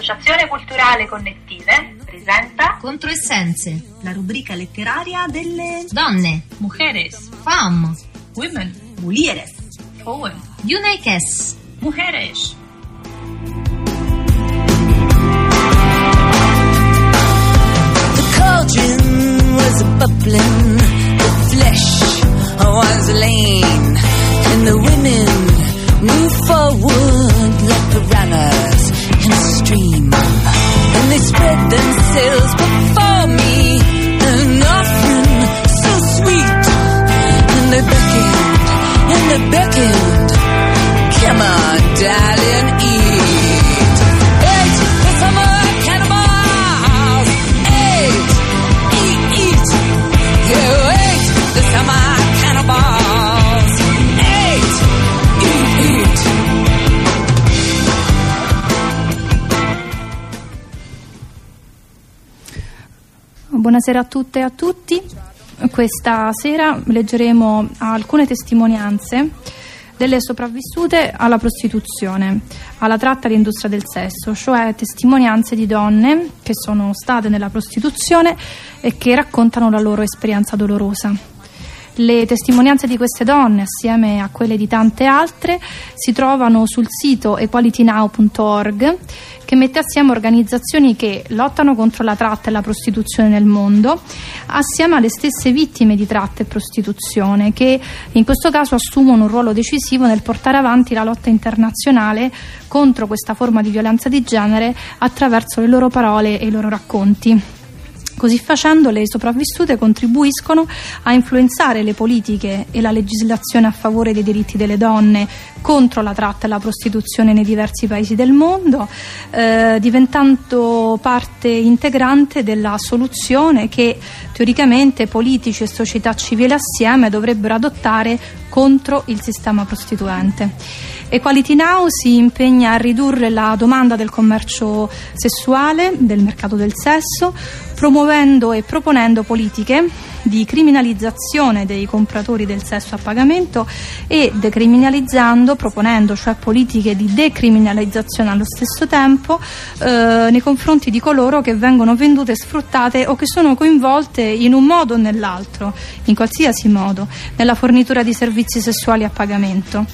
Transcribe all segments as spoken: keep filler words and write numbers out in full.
L'associazione culturale Connettive presenta Controessenze, la rubrica letteraria delle donne, mujeres, femme, women, mulieres, Frauen, Junekes, mujeres. The cauldron was a bubbling, the flesh was lean, and the women moved forward like piranhas in a stream, and they spread themselves before me, an offering so sweet, and they beckoned, and they beckoned, come on darling, eat, eat the summer cannibals, eat, eat, eat, you eat the summer cannibals, eat, eat, eat. Buonasera a tutte e a tutti. Questa sera leggeremo alcune testimonianze delle sopravvissute alla prostituzione, alla tratta e all'industria del sesso, cioè testimonianze di donne che sono state nella prostituzione e che raccontano la loro esperienza dolorosa. Le testimonianze di queste donne, assieme a quelle di tante altre, si trovano sul sito equality now punto org, che mette assieme organizzazioni che lottano contro la tratta e la prostituzione nel mondo, assieme alle stesse vittime di tratta e prostituzione, che in questo caso assumono un ruolo decisivo nel portare avanti la lotta internazionale contro questa forma di violenza di genere attraverso le loro parole e i loro racconti. Così facendo, le sopravvissute contribuiscono a influenzare le politiche e la legislazione a favore dei diritti delle donne contro la tratta e la prostituzione nei diversi paesi del mondo, eh, diventando parte integrante della soluzione che teoricamente politici e società civile assieme dovrebbero adottare contro il sistema prostituente. Equality Now si impegna a ridurre la domanda del commercio sessuale, del mercato del sesso, promuovendo e proponendo politiche di criminalizzazione dei compratori del sesso a pagamento e decriminalizzando, proponendo cioè politiche di decriminalizzazione allo stesso tempo eh, nei confronti di coloro che vengono vendute, sfruttate o che sono coinvolte in un modo o nell'altro, in qualsiasi modo, nella fornitura di servizi sessuali a pagamento.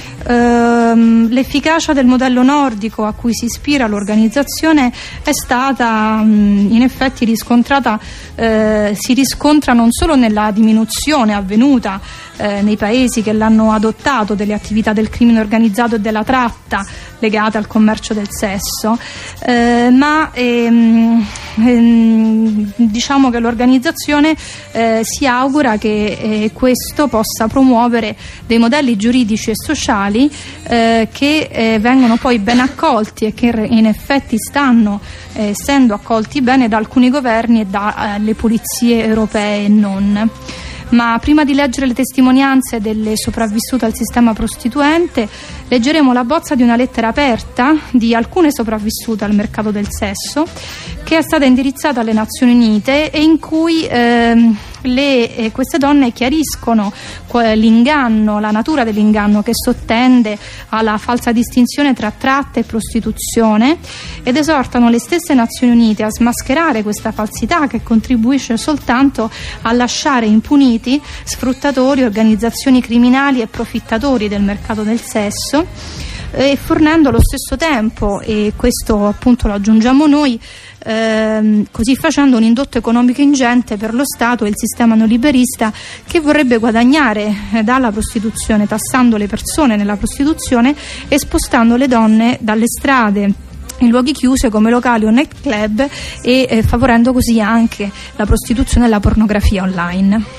Uh, l'efficacia del modello nordico a cui si ispira l'organizzazione è stata um, in effetti riscontrata, uh, si riscontra non solo nella diminuzione avvenuta uh, nei paesi che l'hanno adottato delle attività del crimine organizzato e della tratta legate al commercio del sesso, uh, ma ehm, ehm, diciamo che l'organizzazione eh, si augura che eh, questo possa promuovere dei modelli giuridici e sociali Eh, che eh, vengono poi ben accolti e che in effetti stanno eh, essendo accolti bene da alcuni governi e dalle eh, polizie europee e non. Ma prima di leggere le testimonianze delle sopravvissute al sistema prostituente, leggeremo la bozza di una lettera aperta di alcune sopravvissute al mercato del sesso, che è stata indirizzata alle Nazioni Unite e in cui ehm, le, eh, queste donne chiariscono l'inganno, la natura dell'inganno che sottende alla falsa distinzione tra tratta e prostituzione, ed esortano le stesse Nazioni Unite a smascherare questa falsità che contribuisce soltanto a lasciare impuniti sfruttatori, organizzazioni criminali e profittatori del mercato del sesso, e fornendo allo stesso tempo, e questo appunto lo aggiungiamo noi, ehm, così facendo un indotto economico ingente per lo Stato e il sistema neoliberista, che vorrebbe guadagnare eh, dalla prostituzione, tassando le persone nella prostituzione e spostando le donne dalle strade in luoghi chiusi come locali o nightclub, e eh, favorendo così anche la prostituzione e la pornografia online.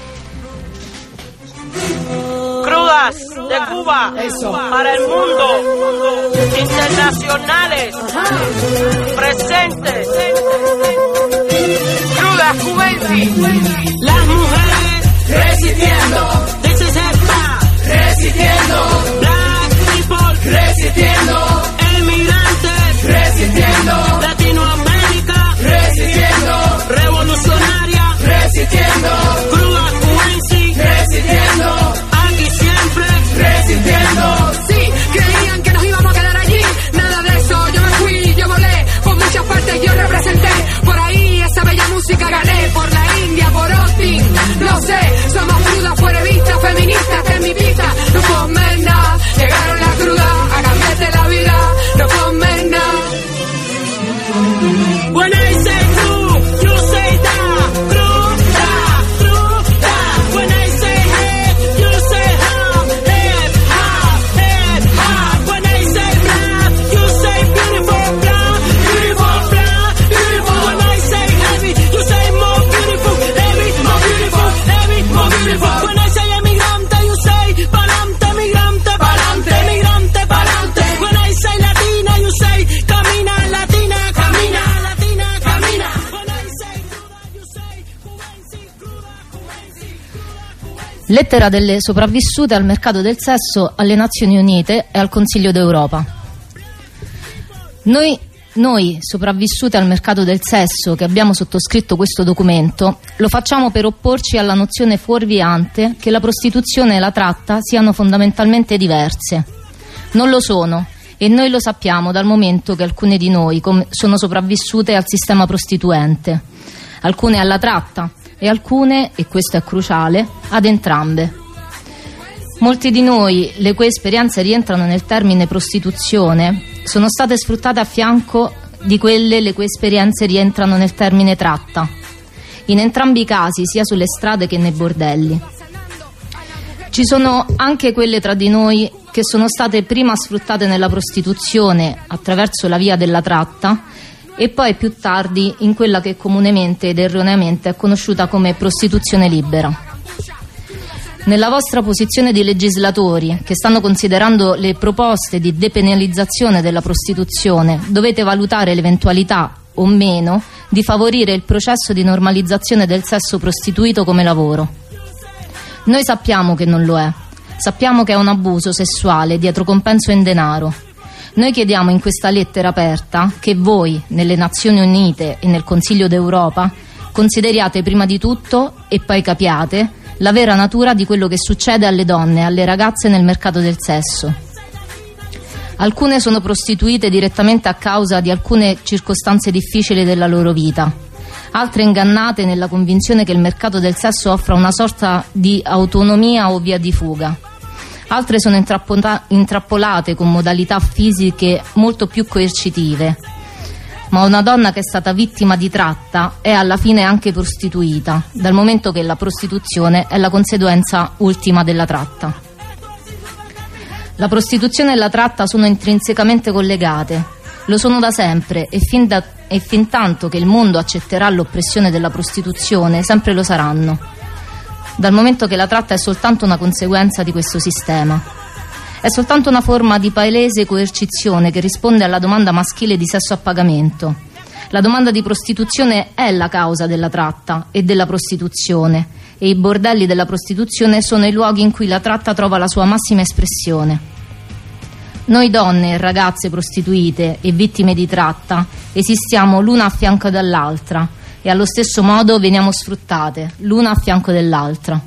Crudas de Cuba para el mundo, internacionales, presentes, crudas cubensis, las mujeres resistiendo, this is esta, resistiendo, black people resistiendo, emigrantes resistiendo, Latinoamérica resistiendo, revolucionaria resistiendo, crudas cubensis resistiendo. Resistiendo. Sí, creían que nos íbamos a quedar allí. Nada de eso, yo me fui, yo volé por mucho Lettera delle sopravvissute al mercato del sesso alle Nazioni Unite e al Consiglio d'Europa. Noi, noi sopravvissute al mercato del sesso che abbiamo sottoscritto questo documento lo facciamo per opporci alla nozione fuorviante che la prostituzione e la tratta siano fondamentalmente diverse. Non lo sono, e noi lo sappiamo dal momento che alcune di noi sono sopravvissute al sistema prostituente, alcune alla tratta e alcune, e questo è cruciale, ad entrambe. Molti di noi, le cui esperienze rientrano nel termine prostituzione, sono state sfruttate a fianco di quelle le cui esperienze rientrano nel termine tratta, in entrambi i casi, sia sulle strade che nei bordelli. Ci sono anche quelle tra di noi che sono state prima sfruttate nella prostituzione attraverso la via della tratta e poi più tardi in quella che comunemente ed erroneamente è conosciuta come prostituzione libera. Nella vostra posizione di legislatori che stanno considerando le proposte di depenalizzazione della prostituzione, dovete valutare l'eventualità o meno di favorire il processo di normalizzazione del sesso prostituito come lavoro. Noi sappiamo che non lo è, sappiamo che è un abuso sessuale dietro compenso in denaro. Noi chiediamo in questa lettera aperta che voi, nelle Nazioni Unite e nel Consiglio d'Europa, consideriate prima di tutto e poi capiate la vera natura di quello che succede alle donne e alle ragazze nel mercato del sesso. Alcune sono prostituite direttamente a causa di alcune circostanze difficili della loro vita, altre ingannate nella convinzione che il mercato del sesso offra una sorta di autonomia o via di fuga. Altre sono intrappolate con modalità fisiche molto più coercitive. Ma una donna che è stata vittima di tratta è alla fine anche prostituita, dal momento che la prostituzione è la conseguenza ultima della tratta. La prostituzione e la tratta sono intrinsecamente collegate, lo sono da sempre e fin, da, e fin tanto che il mondo accetterà l'oppressione della prostituzione, sempre lo saranno, dal momento che la tratta è soltanto una conseguenza di questo sistema. È soltanto una forma di palese coercizione che risponde alla domanda maschile di sesso a pagamento. La domanda di prostituzione è la causa della tratta e della prostituzione, e i bordelli della prostituzione sono i luoghi in cui la tratta trova la sua massima espressione. Noi donne e ragazze prostituite e vittime di tratta esistiamo l'una a fianco dell'altra e allo stesso modo veniamo sfruttate, l'una a fianco dell'altra.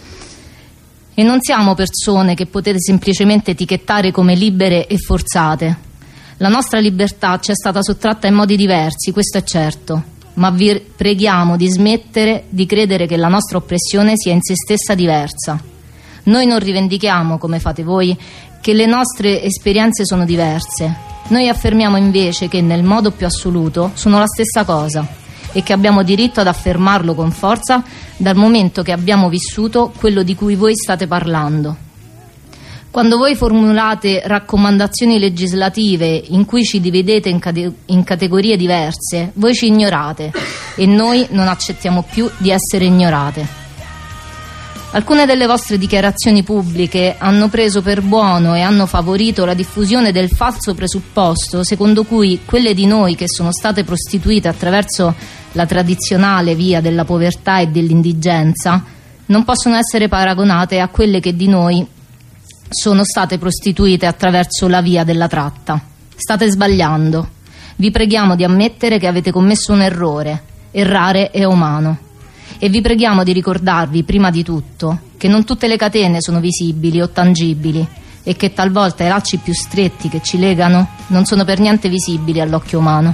E non siamo persone che potete semplicemente etichettare come libere e forzate. La nostra libertà ci è stata sottratta in modi diversi, questo è certo, ma vi preghiamo di smettere di credere che la nostra oppressione sia in se stessa diversa. Noi non rivendichiamo, come fate voi, che le nostre esperienze sono diverse. Noi affermiamo invece che nel modo più assoluto sono la stessa cosa e che abbiamo diritto ad affermarlo con forza dal momento che abbiamo vissuto quello di cui voi state parlando. Quando voi formulate raccomandazioni legislative in cui ci dividete in, cate- in categorie diverse, voi ci ignorate e noi non accettiamo più di essere ignorate. Alcune delle vostre dichiarazioni pubbliche hanno preso per buono e hanno favorito la diffusione del falso presupposto secondo cui quelle di noi che sono state prostituite attraverso la tradizionale via della povertà e dell'indigenza non possono essere paragonate a quelle che di noi sono state prostituite attraverso la via della tratta. State sbagliando. Vi preghiamo di ammettere che avete commesso un errore. Errare è umano. E vi preghiamo di ricordarvi, prima di tutto, che non tutte le catene sono visibili o tangibili e che talvolta i lacci più stretti che ci legano non sono per niente visibili all'occhio umano.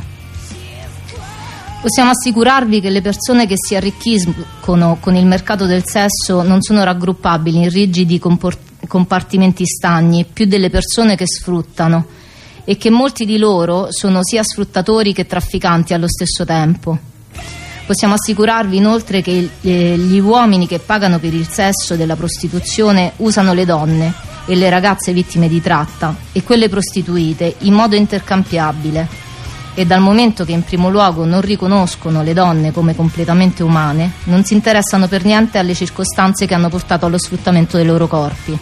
Possiamo assicurarvi che le persone che si arricchiscono con il mercato del sesso non sono raggruppabili in rigidi comport- compartimenti stagni, più delle persone che sfruttano, e che molti di loro sono sia sfruttatori che trafficanti allo stesso tempo. Possiamo assicurarvi inoltre che gli uomini che pagano per il sesso della prostituzione usano le donne e le ragazze vittime di tratta e quelle prostituite in modo intercambiabile, e dal momento che in primo luogo non riconoscono le donne come completamente umane, non si interessano per niente alle circostanze che hanno portato allo sfruttamento dei loro corpi.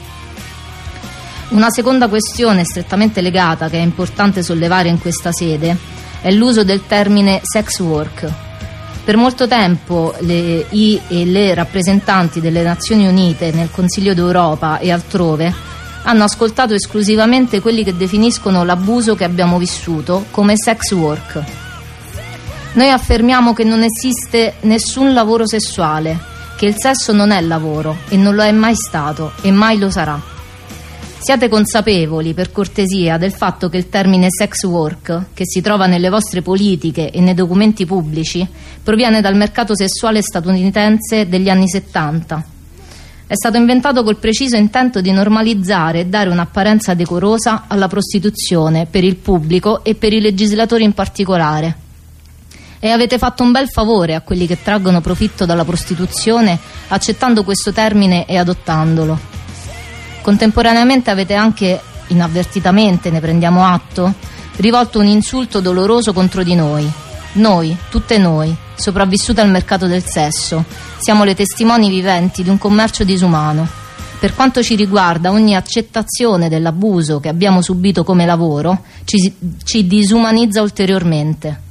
Una seconda questione strettamente legata, che è importante sollevare in questa sede, è l'uso del termine sex work. Per molto tempo le, i e le rappresentanti delle Nazioni Unite nel Consiglio d'Europa e altrove hanno ascoltato esclusivamente quelli che definiscono l'abuso che abbiamo vissuto come sex work. Noi affermiamo che non esiste nessun lavoro sessuale, che il sesso non è lavoro e non lo è mai stato e mai lo sarà. Siate consapevoli, per cortesia, del fatto che il termine sex work, che si trova nelle vostre politiche e nei documenti pubblici, proviene dal mercato sessuale statunitense degli anni settanta. È stato inventato col preciso intento di normalizzare e dare un'apparenza decorosa alla prostituzione per il pubblico e per i legislatori in particolare. E avete fatto un bel favore a quelli che traggono profitto dalla prostituzione accettando questo termine e adottandolo. Contemporaneamente avete anche, inavvertitamente, ne prendiamo atto, rivolto un insulto doloroso contro di noi. Noi, tutte noi, sopravvissute al mercato del sesso, siamo le testimoni viventi di un commercio disumano. Per quanto ci riguarda, ogni accettazione dell'abuso che abbiamo subito come lavoro ci, ci disumanizza ulteriormente.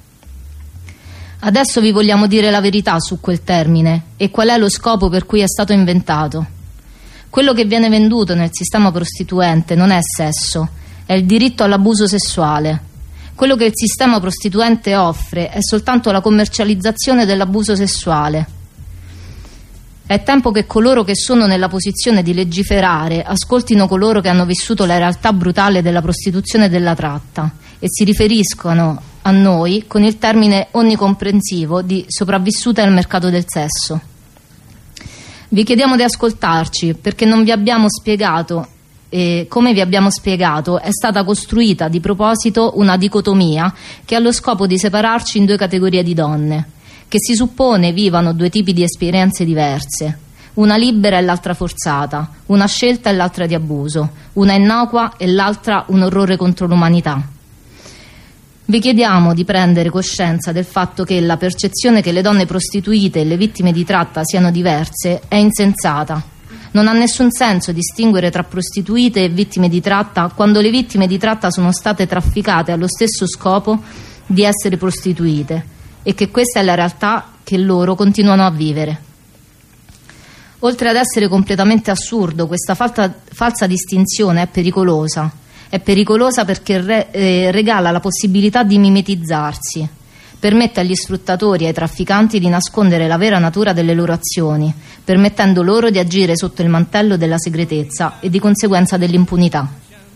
Adesso vi vogliamo dire la verità su quel termine e qual è lo scopo per cui è stato inventato. Quello che viene venduto nel sistema prostituente non è sesso, è il diritto all'abuso sessuale. Quello che il sistema prostituente offre è soltanto la commercializzazione dell'abuso sessuale. È tempo che coloro che sono nella posizione di legiferare ascoltino coloro che hanno vissuto la realtà brutale della prostituzione e della tratta e si riferiscono a noi con il termine onnicomprensivo di sopravvissute al mercato del sesso. Vi chiediamo di ascoltarci perché non vi abbiamo spiegato, e come vi abbiamo spiegato è stata costruita di proposito una dicotomia che ha lo scopo di separarci in due categorie di donne, che si suppone vivano due tipi di esperienze diverse, una libera e l'altra forzata, una scelta e l'altra di abuso, una innocua e l'altra un orrore contro l'umanità. Vi chiediamo di prendere coscienza del fatto che la percezione che le donne prostituite e le vittime di tratta siano diverse è insensata. Non ha nessun senso distinguere tra prostituite e vittime di tratta quando le vittime di tratta sono state trafficate allo stesso scopo di essere prostituite e che questa è la realtà che loro continuano a vivere. Oltre ad essere completamente assurdo, questa falta, falsa distinzione è pericolosa. È pericolosa perché re, eh, regala la possibilità di mimetizzarsi, permette agli sfruttatori e ai trafficanti di nascondere la vera natura delle loro azioni, permettendo loro di agire sotto il mantello della segretezza e di conseguenza dell'impunità.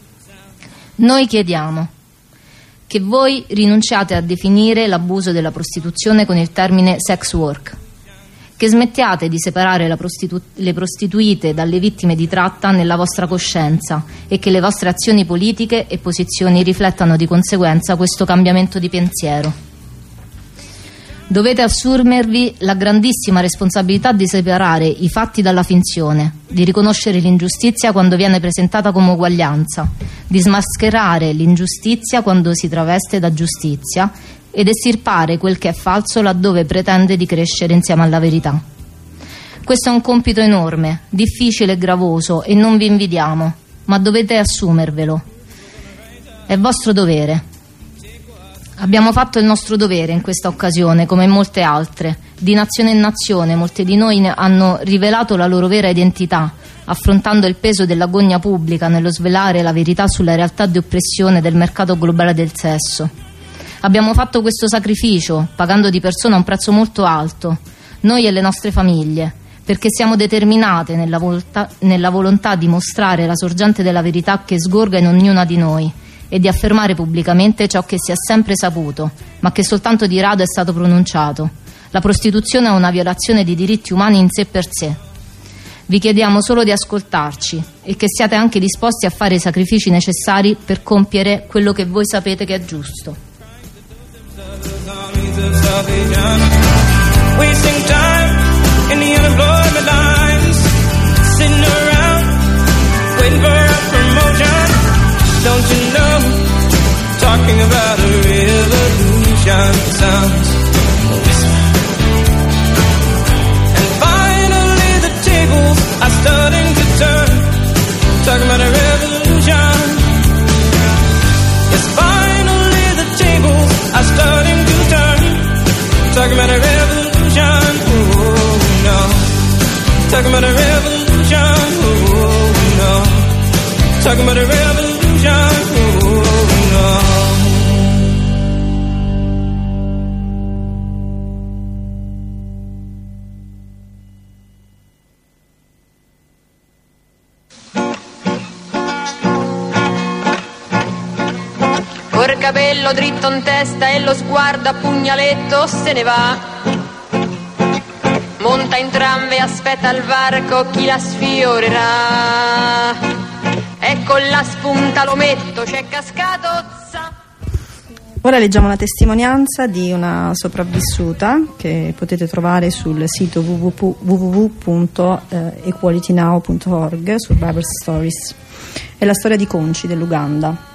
Noi chiediamo che voi rinunciate a definire l'abuso della prostituzione con il termine sex work, che smettiate di separare la prostitu- le prostituite dalle vittime di tratta nella vostra coscienza e che le vostre azioni politiche e posizioni riflettano di conseguenza questo cambiamento di pensiero. Dovete assumervi la grandissima responsabilità di separare i fatti dalla finzione, di riconoscere l'ingiustizia quando viene presentata come uguaglianza, di smascherare l'ingiustizia quando si traveste da giustizia ed estirpare quel che è falso laddove pretende di crescere insieme alla verità. Questo è un compito enorme, difficile e gravoso e non vi invidiamo, ma dovete assumervelo. È vostro dovere. Abbiamo fatto il nostro dovere in questa occasione, come in molte altre. Di nazione in nazione, molte di noi hanno rivelato la loro vera identità, affrontando il peso dell'agonia pubblica nello svelare la verità sulla realtà di oppressione del mercato globale del sesso. Abbiamo fatto questo sacrificio, pagando di persona un prezzo molto alto, noi e le nostre famiglie, perché siamo determinate nella volontà, nella volontà di mostrare la sorgente della verità che sgorga in ognuna di noi e di affermare pubblicamente ciò che si è sempre saputo, ma che soltanto di rado è stato pronunciato. La prostituzione è una violazione di diritti umani in sé per sé. Vi chiediamo solo di ascoltarci e che siate anche disposti a fare i sacrifici necessari per compiere quello che voi sapete che è giusto. Wasting time in the unemployment lines, sitting around waiting for a promotion. Don't you know, talking about a revolution sounds a whisper. And finally the tables are starting to turn, talking about a revolution. Yes, finally the tables are starting to turn, talking about a revolution. Talking about a revolution, oh no. Talking about a revolution, oh no. Col capello dritto in testa e lo sguardo a pugnaletto se ne va. Monta in tram e aspetta al varco chi la sfiorerà. E con la spunta l'ometto c'è cascato. Ora leggiamo una testimonianza di una sopravvissuta che potete trovare sul sito w w w punto equality now punto org, Survivor Stories. È la storia di Conci dell'Uganda.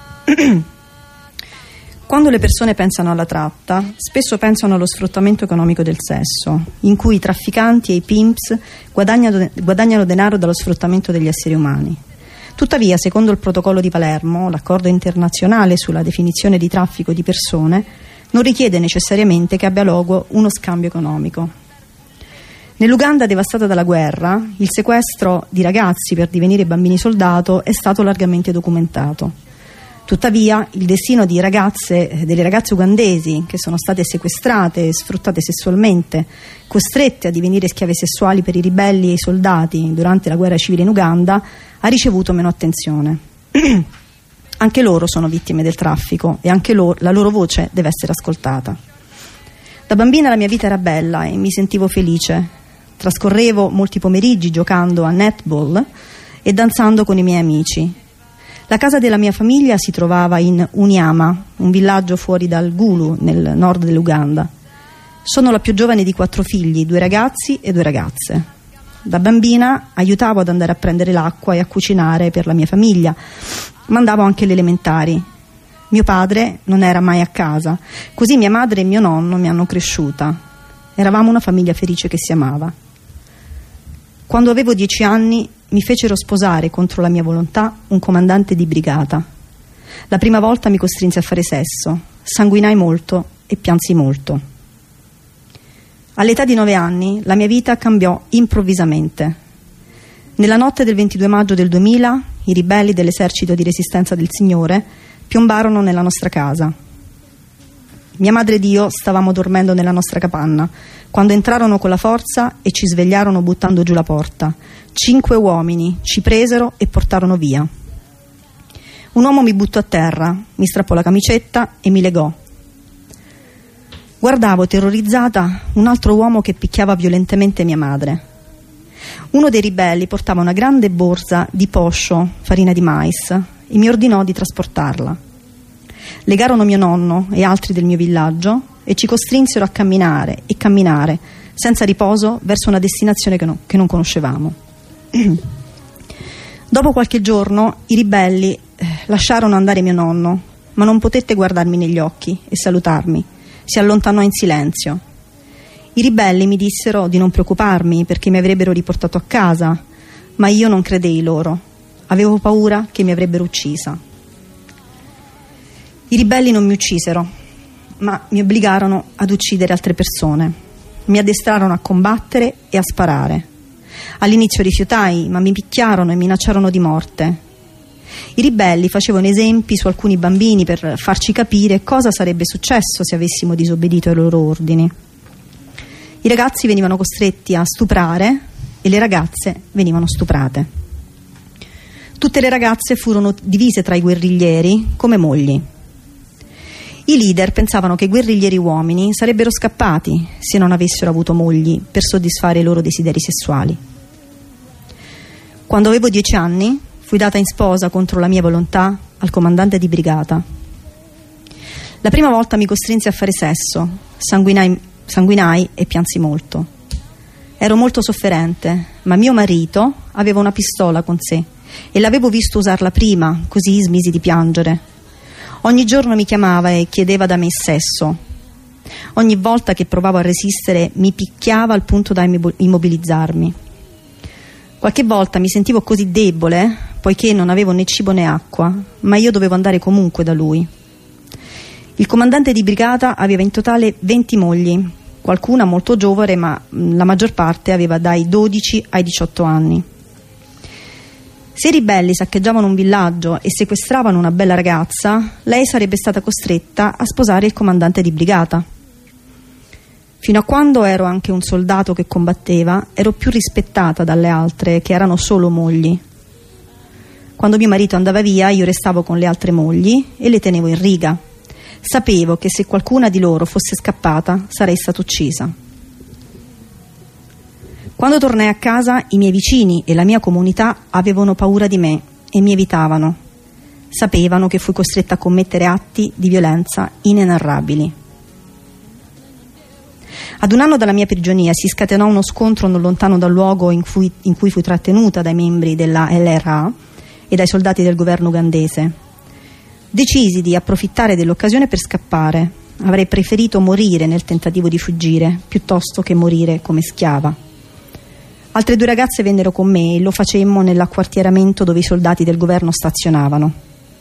Quando le persone pensano alla tratta, spesso pensano allo sfruttamento economico del sesso, in cui i trafficanti e i pimps guadagnano, guadagnano denaro dallo sfruttamento degli esseri umani. Tuttavia, secondo il protocollo di Palermo, l'accordo internazionale sulla definizione di traffico di persone, non richiede necessariamente che abbia luogo uno scambio economico. Nell'Uganda devastata dalla guerra, il sequestro di ragazzi per divenire bambini soldato è stato largamente documentato. Tuttavia, il destino di ragazze, delle ragazze ugandesi che sono state sequestrate e sfruttate sessualmente, costrette a divenire schiave sessuali per i ribelli e i soldati durante la guerra civile in Uganda, ha ricevuto meno attenzione. Anche loro sono vittime del traffico e anche loro, la loro voce deve essere ascoltata. Da bambina la mia vita era bella e mi sentivo felice. Trascorrevo molti pomeriggi giocando a netball e danzando con i miei amici. La casa della mia famiglia si trovava in Uniama, un villaggio fuori dal Gulu, nel nord dell'Uganda. Sono la più giovane di quattro figli, due ragazzi e due ragazze. Da bambina aiutavo ad andare a prendere l'acqua e a cucinare per la mia famiglia, ma andavo anche alle elementari. Mio padre non era mai a casa, così mia madre e mio nonno mi hanno cresciuta. Eravamo una famiglia felice che si amava. Quando avevo dieci anni mi fecero sposare contro la mia volontà un comandante di brigata. La prima volta mi costrinse a fare sesso, sanguinai molto e piansi molto. All'età di nove anni la mia vita cambiò improvvisamente. Nella notte del ventidue maggio del duemila i ribelli dell'esercito di resistenza del Signore piombarono nella nostra casa. Mia madre ed io stavamo dormendo nella nostra capanna quando entrarono con la forza e ci svegliarono buttando giù la porta. Cinque uomini ci presero e portarono via. Un uomo mi buttò a terra, mi strappò la camicetta e mi legò. Guardavo terrorizzata un altro uomo che picchiava violentemente mia madre. Uno dei ribelli portava una grande borsa di poscio, farina di mais, e mi ordinò di trasportarla. Legarono mio nonno e altri del mio villaggio e ci costrinsero a camminare e camminare senza riposo verso una destinazione che, no, che non conoscevamo. Dopo qualche giorno i ribelli eh, lasciarono andare mio nonno, ma non potette guardarmi negli occhi e salutarmi. Si allontanò in silenzio. I ribelli mi dissero di non preoccuparmi perché mi avrebbero riportato a casa, ma io non credei loro. Avevo paura che mi avrebbero uccisa. I ribelli non mi uccisero, ma mi obbligarono ad uccidere altre persone. Mi addestrarono a combattere e a sparare. All'inizio rifiutai, ma mi picchiarono e minacciarono di morte. I ribelli facevano esempi su alcuni bambini per farci capire cosa sarebbe successo se avessimo disobbedito ai loro ordini. I ragazzi venivano costretti a stuprare e le ragazze venivano stuprate. Tutte le ragazze furono divise tra i guerriglieri come mogli. I leader pensavano che i guerriglieri uomini sarebbero scappati se non avessero avuto mogli per soddisfare i loro desideri sessuali. Quando avevo dieci anni fui data in sposa contro la mia volontà al comandante di brigata. La prima volta mi costrinse a fare sesso, sanguinai, sanguinai e piansi molto. Ero molto sofferente, ma mio marito aveva una pistola con sé e l'avevo visto usarla prima, così smisi di piangere. Ogni giorno mi chiamava e chiedeva da me sesso. Ogni volta che provavo a resistere mi picchiava al punto da immobilizzarmi. Qualche volta mi sentivo così debole, poiché non avevo né cibo né acqua, ma io dovevo andare comunque da lui. Il comandante di brigata aveva in totale venti mogli, qualcuna molto giovane, ma la maggior parte aveva dai dodici ai diciotto anni. Se i ribelli saccheggiavano un villaggio e sequestravano una bella ragazza, lei sarebbe stata costretta a sposare il comandante di brigata. Fino a quando ero anche un soldato che combatteva, ero più rispettata dalle altre, che erano solo mogli. Quando mio marito andava via, io restavo con le altre mogli e le tenevo in riga. Sapevo che se qualcuna di loro fosse scappata, sarei stata uccisa. Quando tornai a casa, i miei vicini e la mia comunità avevano paura di me e mi evitavano. Sapevano che fui costretta a commettere atti di violenza inenarrabili. Ad un anno dalla mia prigionia si scatenò uno scontro non lontano dal luogo in cui, in cui fui trattenuta dai membri della L R A e dai soldati del governo ugandese. Decisi di approfittare dell'occasione per scappare. Avrei preferito morire nel tentativo di fuggire piuttosto che morire come schiava. Altre due ragazze vennero con me e lo facemmo nell'acquartieramento dove i soldati del governo stazionavano.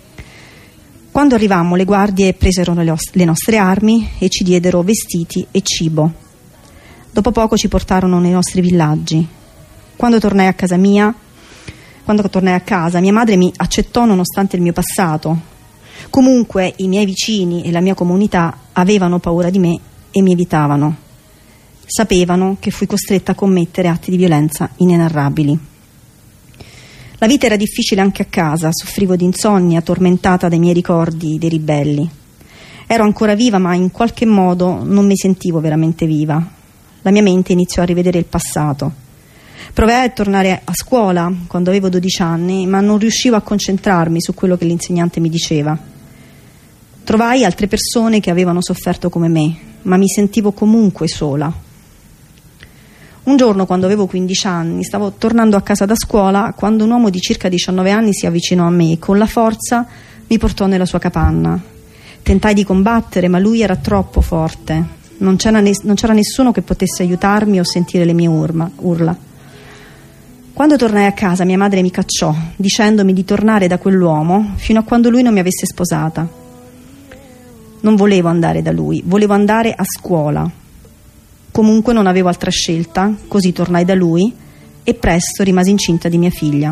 Quando arrivammo, le guardie presero le nostre armi e ci diedero vestiti e cibo. Dopo poco ci portarono nei nostri villaggi. Quando tornai a casa mia, quando tornai a casa, mia madre mi accettò nonostante il mio passato. Comunque i miei vicini e la mia comunità avevano paura di me e mi evitavano. Sapevano che fui costretta a commettere atti di violenza inenarrabili. La vita era difficile anche a casa, soffrivo di insonnia, tormentata dai miei ricordi dei ribelli. Ero ancora viva, ma in qualche modo non mi sentivo veramente viva. La mia mente iniziò a rivedere il passato. Provai a tornare a scuola quando avevo dodici anni, ma non riuscivo a concentrarmi su quello che l'insegnante mi diceva. Trovai altre persone che avevano sofferto come me, ma mi sentivo comunque sola. Un giorno, quando avevo quindici anni, stavo tornando a casa da scuola quando un uomo di circa diciannove anni si avvicinò a me e con la forza mi portò nella sua capanna. Tentai di combattere, ma lui era troppo forte. Non c'era, ne- non c'era nessuno che potesse aiutarmi o sentire le mie urma- urla. Quando tornai a casa, mia madre mi cacciò, dicendomi di tornare da quell'uomo fino a quando lui non mi avesse sposata. Non volevo andare da lui, volevo andare a scuola. Comunque non avevo altra scelta, così tornai da lui e presto rimasi incinta di mia figlia.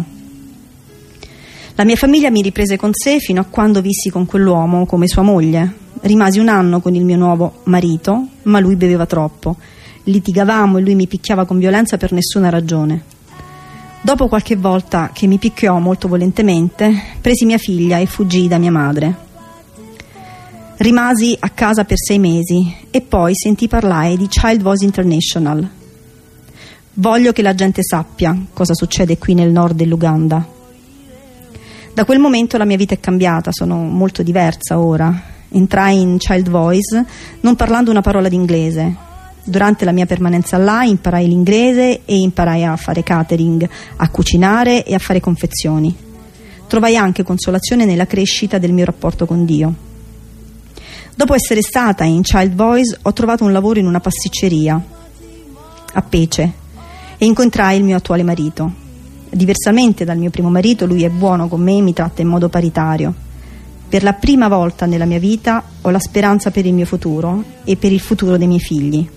La mia famiglia mi riprese con sé fino a quando vissi con quell'uomo come sua moglie. Rimasi un anno con il mio nuovo marito, ma lui beveva troppo. Litigavamo e lui mi picchiava con violenza per nessuna ragione. Dopo qualche volta che mi picchiò molto volentemente, presi mia figlia e fuggii da mia madre. Rimasi a casa per sei mesi e poi sentii parlare di Child Voice International. Voglio che la gente sappia cosa succede qui nel nord dell'Uganda. Da quel momento la mia vita è cambiata, sono molto diversa ora. Entrai in Child Voice non parlando una parola d'inglese. Durante la mia permanenza là imparai l'inglese e imparai a fare catering, a cucinare e a fare confezioni. Trovai anche consolazione nella crescita del mio rapporto con Dio. Dopo essere stata in Child Voice ho trovato un lavoro in una pasticceria a Pece e incontrai il mio attuale marito. Diversamente dal mio primo marito, lui è buono con me e mi tratta in modo paritario. Per la prima volta nella mia vita ho la speranza per il mio futuro e per il futuro dei miei figli.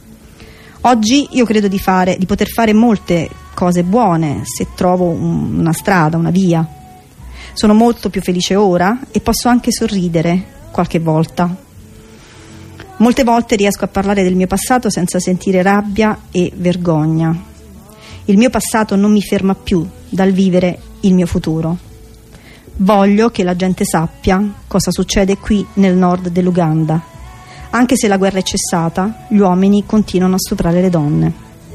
Oggi io credo di, fare, di poter fare molte cose buone se trovo un, una strada, una via. Sono molto più felice ora e posso anche sorridere qualche volta. Molte volte riesco a parlare del mio passato senza sentire rabbia e vergogna. Il mio passato non mi ferma più dal vivere il mio futuro. Voglio che la gente sappia cosa succede qui nel nord dell'Uganda. Anche se la guerra è cessata, gli uomini continuano a stuprare le donne.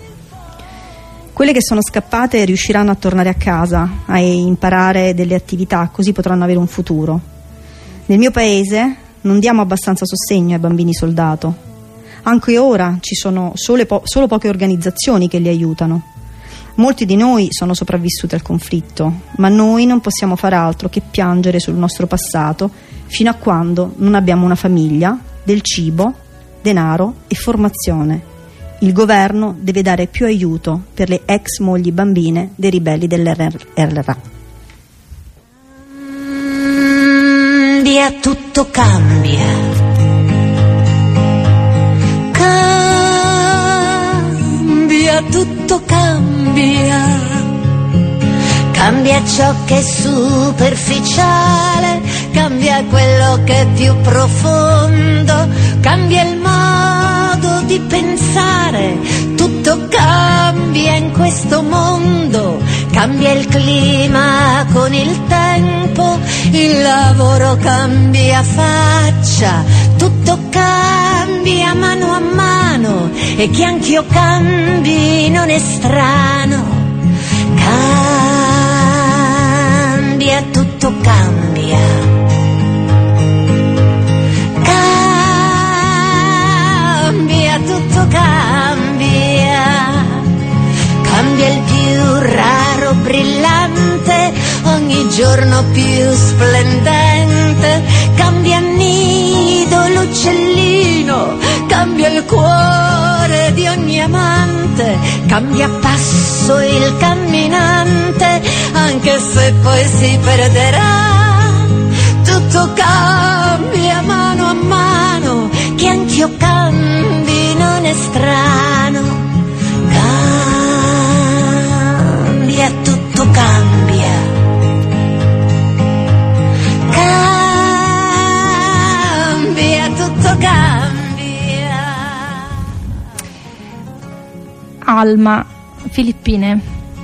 Quelle che sono scappate riusciranno a tornare a casa, a imparare delle attività, così potranno avere un futuro. Nel mio paese non diamo abbastanza sostegno ai bambini soldato. Anche ora ci sono solo, po- solo poche organizzazioni che li aiutano. Molti di noi sono sopravvissuti al conflitto, ma noi non possiamo fare altro che piangere sul nostro passato fino a quando non abbiamo una famiglia, del cibo, denaro e formazione. Il governo deve dare più aiuto per le ex mogli bambine dei ribelli dell'R R A. Cambia, tutto cambia. Cambia cambia, tutto cambia. Cambia ciò che è superficiale, cambia quello che è più profondo, cambia il modo di pensare, tutto cambia in questo mondo, cambia il clima con il tempo, il lavoro cambia faccia, tutto cambia mano a mano e che anch'io cambi non è strano. Cambia, tutto cambia. Cambia, tutto cambia. Cambia il più raro brillante, ogni giorno più splendente. Cambia il nido, l'uccellino, cambia il cuore di ogni amante, cambia passo il camminante, anche se poi si perderà. Tutto cambia mano a mano, che anch'io cambi non è strano. Cambia, tutto cambia. Cambia, tutto cambia. Alma, Filippine.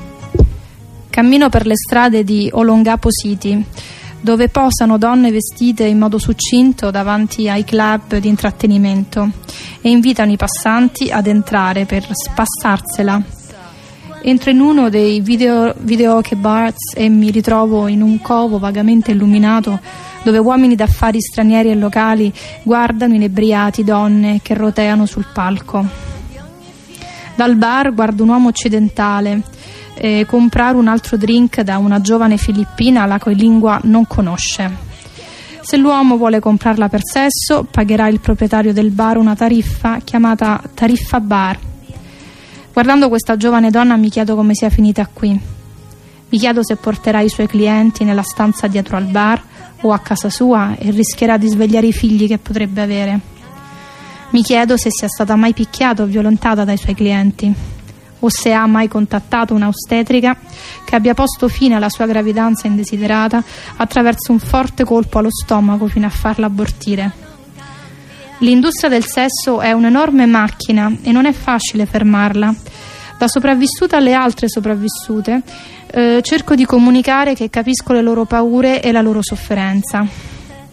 Cammino per le strade di Olongapo City, dove posano donne vestite in modo succinto davanti ai club di intrattenimento e invitano i passanti ad entrare per spassarsela. Entro in uno dei video, videoke bars e mi ritrovo in un covo vagamente illuminato dove uomini d'affari stranieri e locali guardano inebriati donne che roteano sul palco. Dal bar guardo un uomo occidentale eh, comprare un altro drink da una giovane filippina la cui lingua non conosce. Se l'uomo vuole comprarla per sesso, pagherà il proprietario del bar una tariffa chiamata tariffa bar. Guardando questa giovane donna mi chiedo come sia finita qui. Mi chiedo se porterà i suoi clienti nella stanza dietro al bar o a casa sua e rischierà di svegliare i figli che potrebbe avere. Mi chiedo se sia stata mai picchiata o violentata dai suoi clienti, o se ha mai contattato un'ostetrica che abbia posto fine alla sua gravidanza indesiderata attraverso un forte colpo allo stomaco fino a farla abortire. L'industria del sesso è un'enorme macchina e non è facile fermarla. Da sopravvissuta alle altre sopravvissute, eh, cerco di comunicare che capisco le loro paure e la loro sofferenza.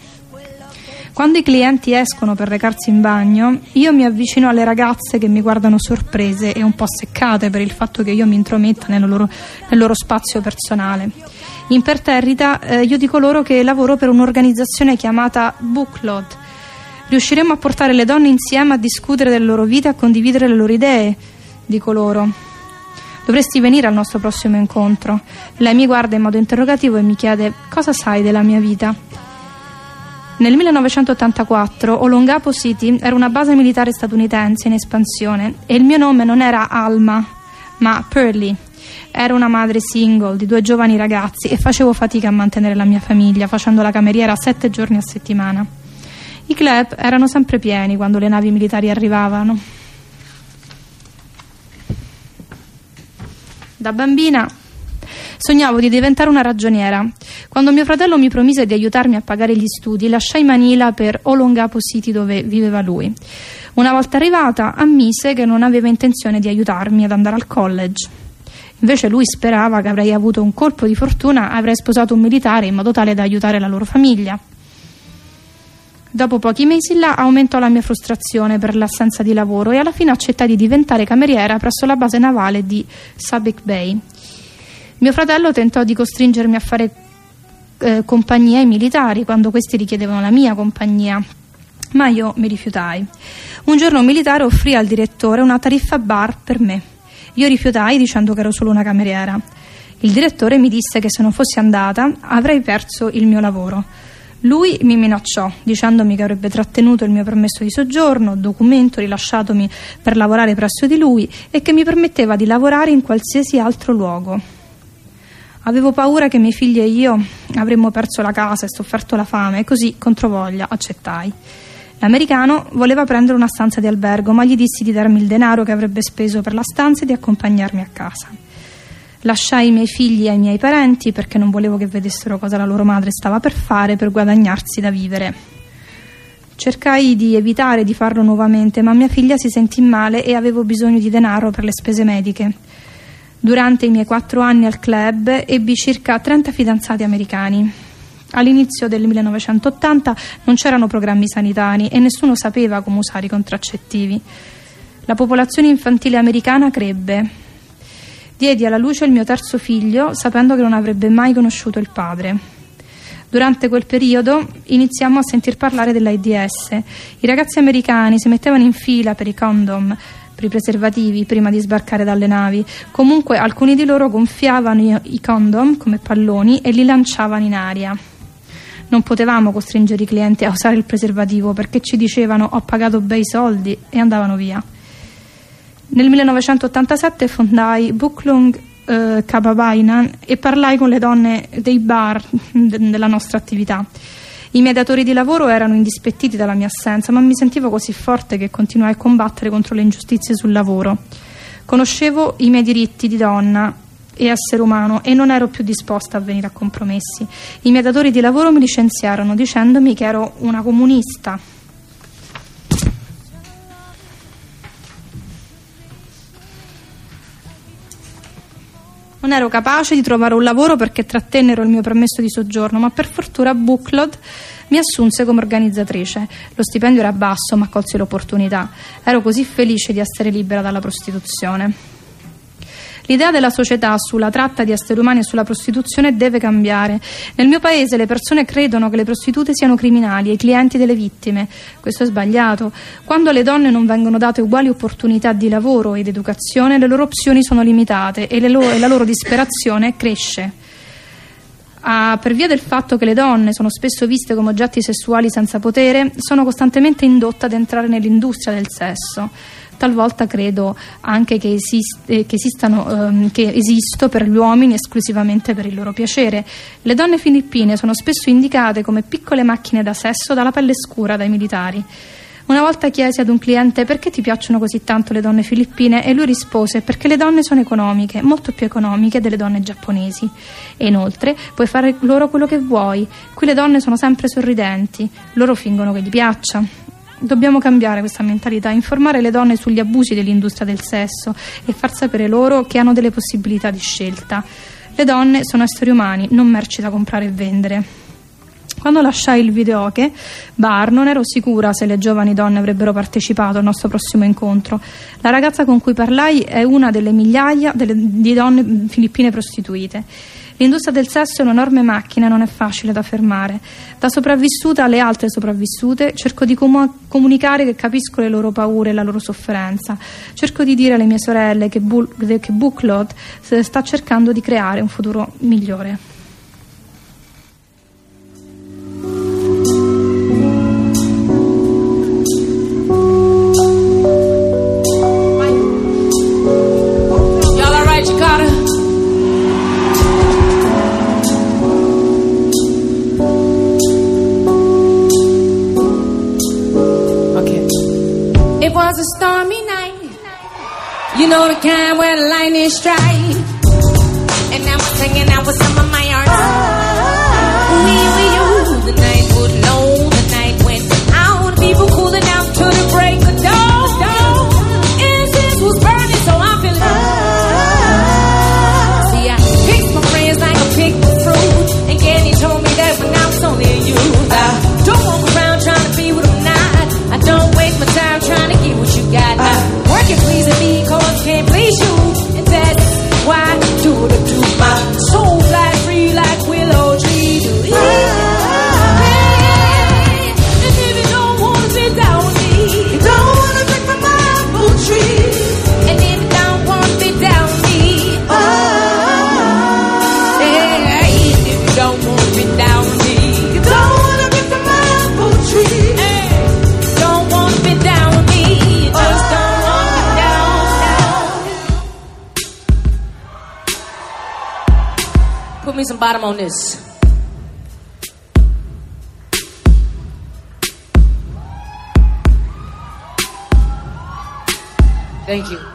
Quando i clienti escono per recarsi in bagno, io mi avvicino alle ragazze che mi guardano sorprese e un po' seccate per il fatto che io mi intrometta nel loro, nel loro spazio personale. Imperterrita, eh, io dico loro che lavoro per un'organizzazione chiamata Bookload. Riusciremo a portare le donne insieme a discutere delle loro vite e a condividere le loro idee, dico loro. Dovresti venire al nostro prossimo incontro. Lei mi guarda in modo interrogativo e mi chiede: cosa sai della mia vita? Nel millenovecentottantaquattro Olongapo City era una base militare statunitense in espansione e il mio nome non era Alma, ma Pearly. Ero una madre single di due giovani ragazzi e facevo fatica a mantenere la mia famiglia, facendo la cameriera sette giorni a settimana. I club erano sempre pieni quando le navi militari arrivavano. Da bambina sognavo di diventare una ragioniera. Quando mio fratello mi promise di aiutarmi a pagare gli studi, lasciai Manila per Olongapo City, dove viveva lui. Una volta arrivata, ammise che non aveva intenzione di aiutarmi ad andare al college. Invece lui sperava che avrei avuto un colpo di fortuna e avrei sposato un militare in modo tale da aiutare la loro famiglia. Dopo pochi mesi là aumentò la mia frustrazione per l'assenza di lavoro e alla fine accettai di diventare cameriera presso la base navale di Subic Bay. Mio fratello tentò di costringermi a fare eh, compagnia ai militari quando questi richiedevano la mia compagnia, ma io mi rifiutai. Un giorno un militare offrì al direttore una tariffa bar per me. Io rifiutai dicendo che ero solo una cameriera. Il direttore mi disse che se non fossi andata avrei perso il mio lavoro. Lui mi minacciò dicendomi che avrebbe trattenuto il mio permesso di soggiorno, documento rilasciatomi per lavorare presso di lui, e che mi permetteva di lavorare in qualsiasi altro luogo. Avevo paura che i miei figli e io avremmo perso la casa e sofferto la fame, e così, controvoglia, accettai. L'americano voleva prendere una stanza di albergo, ma gli dissi di darmi il denaro che avrebbe speso per la stanza e di accompagnarmi a casa. Lasciai i miei figli ai miei parenti perché non volevo che vedessero cosa la loro madre stava per fare per guadagnarsi da vivere. Cercai di evitare di farlo nuovamente, ma mia figlia si sentì male e avevo bisogno di denaro per le spese mediche. Durante i miei quattro anni al club ebbi circa trenta fidanzati americani. All'inizio del millenovecentottanta non c'erano programmi sanitari e nessuno sapeva come usare i contraccettivi. La popolazione infantile americana crebbe. Diedi alla luce il mio terzo figlio sapendo che non avrebbe mai conosciuto il padre. Durante quel periodo iniziamo a sentir parlare dell'AIDS. I ragazzi americani si mettevano in fila per i condom, per i preservativi, prima di sbarcare dalle navi. Comunque alcuni di loro gonfiavano i condom come palloni e li lanciavano in aria. Non potevamo costringere i clienti a usare il preservativo perché ci dicevano ho pagato bei soldi e andavano via. Nel millenovecentottantasette fondai Buklung eh, Kababainan e parlai con le donne dei bar de- della nostra attività. I miei datori di lavoro erano indispettiti dalla mia assenza, ma mi sentivo così forte che continuai a combattere contro le ingiustizie sul lavoro. Conoscevo i miei diritti di donna e essere umano e non ero più disposta a venire a compromessi. I miei datori di lavoro mi licenziarono dicendomi che ero una comunista. Non ero capace di trovare un lavoro perché trattennero il mio permesso di soggiorno, ma per fortuna Buklod mi assunse come organizzatrice. Lo stipendio era basso, ma colsi l'opportunità. Ero così felice di essere libera dalla prostituzione. L'idea della società sulla tratta di esseri umani e sulla prostituzione deve cambiare. Nel mio paese le persone credono che le prostitute siano criminali e i clienti delle vittime. Questo è sbagliato. Quando alle donne non vengono date uguali opportunità di lavoro ed educazione, le loro opzioni sono limitate e, le loro, e la loro disperazione cresce. Ah, per via del fatto che le donne sono spesso viste come oggetti sessuali senza potere, sono costantemente indotte ad entrare nell'industria del sesso. Talvolta credo anche che, esiste, che esistano ehm, che esisto per gli uomini esclusivamente per il loro piacere. Le donne filippine sono spesso indicate come piccole macchine da sesso dalla pelle scura dai militari. Una volta chiesi ad un cliente perché ti piacciono così tanto le donne filippine e lui rispose perché le donne sono economiche, molto più economiche delle donne giapponesi. E inoltre puoi fare loro quello che vuoi. Qui le donne sono sempre sorridenti, loro fingono che gli piaccia. Dobbiamo cambiare questa mentalità, informare le donne sugli abusi dell'industria del sesso e far sapere loro che hanno delle possibilità di scelta. Le donne sono esseri umani, non merci da comprare e vendere. Quando lasciai il videoche bar non ero sicura se le giovani donne avrebbero partecipato al nostro prossimo incontro. La ragazza con cui parlai è una delle migliaia delle, di donne filippine prostituite. L'industria del sesso è un'enorme macchina e non è facile da fermare. Da sopravvissuta alle altre sopravvissute cerco di com- comunicare che capisco le loro paure e la loro sofferenza. Cerco di dire alle mie sorelle che, Bu- che Buklod sta cercando di creare un futuro migliore. It was a stormy night, you know the kind where the lightning strike. And I was hanging out with some of my artists. We were you, the night was low, the night went out. People cooling down to the break of dawn. dawn. Incense was burning, so I'm feeling good. See, I picked my friends like I picked the fruit. And Candy told me that when I was only a youth, I don't walk around trying to be what I'm not. I don't waste my time trying to get what you got. I work it pleasing me cause can't please you. And that's why I do what I do. My soul flies free like willow tree. Do you? Hey, and if you don't wanna sit down with me, you don't wanna drink from my apple tree. And if you don't wanna sit down with me, oh, hey, if you don't wanna sit down with me, you don't wanna drink from my apple tree. Put me some bottom on this. Thank you.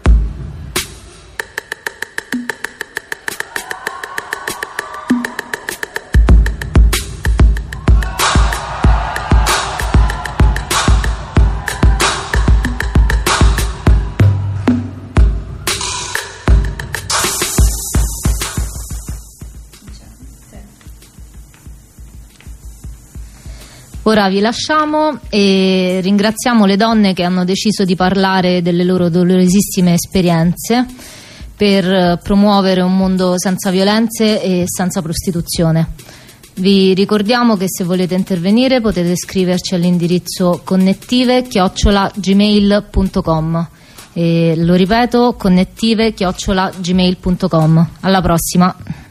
Ora vi lasciamo e ringraziamo le donne che hanno deciso di parlare delle loro dolorosissime esperienze per promuovere un mondo senza violenze e senza prostituzione. Vi ricordiamo che se volete intervenire potete scriverci all'indirizzo connettive chiocciola gmail punto com e lo ripeto, connettive chiocciola gmail punto com. Alla prossima.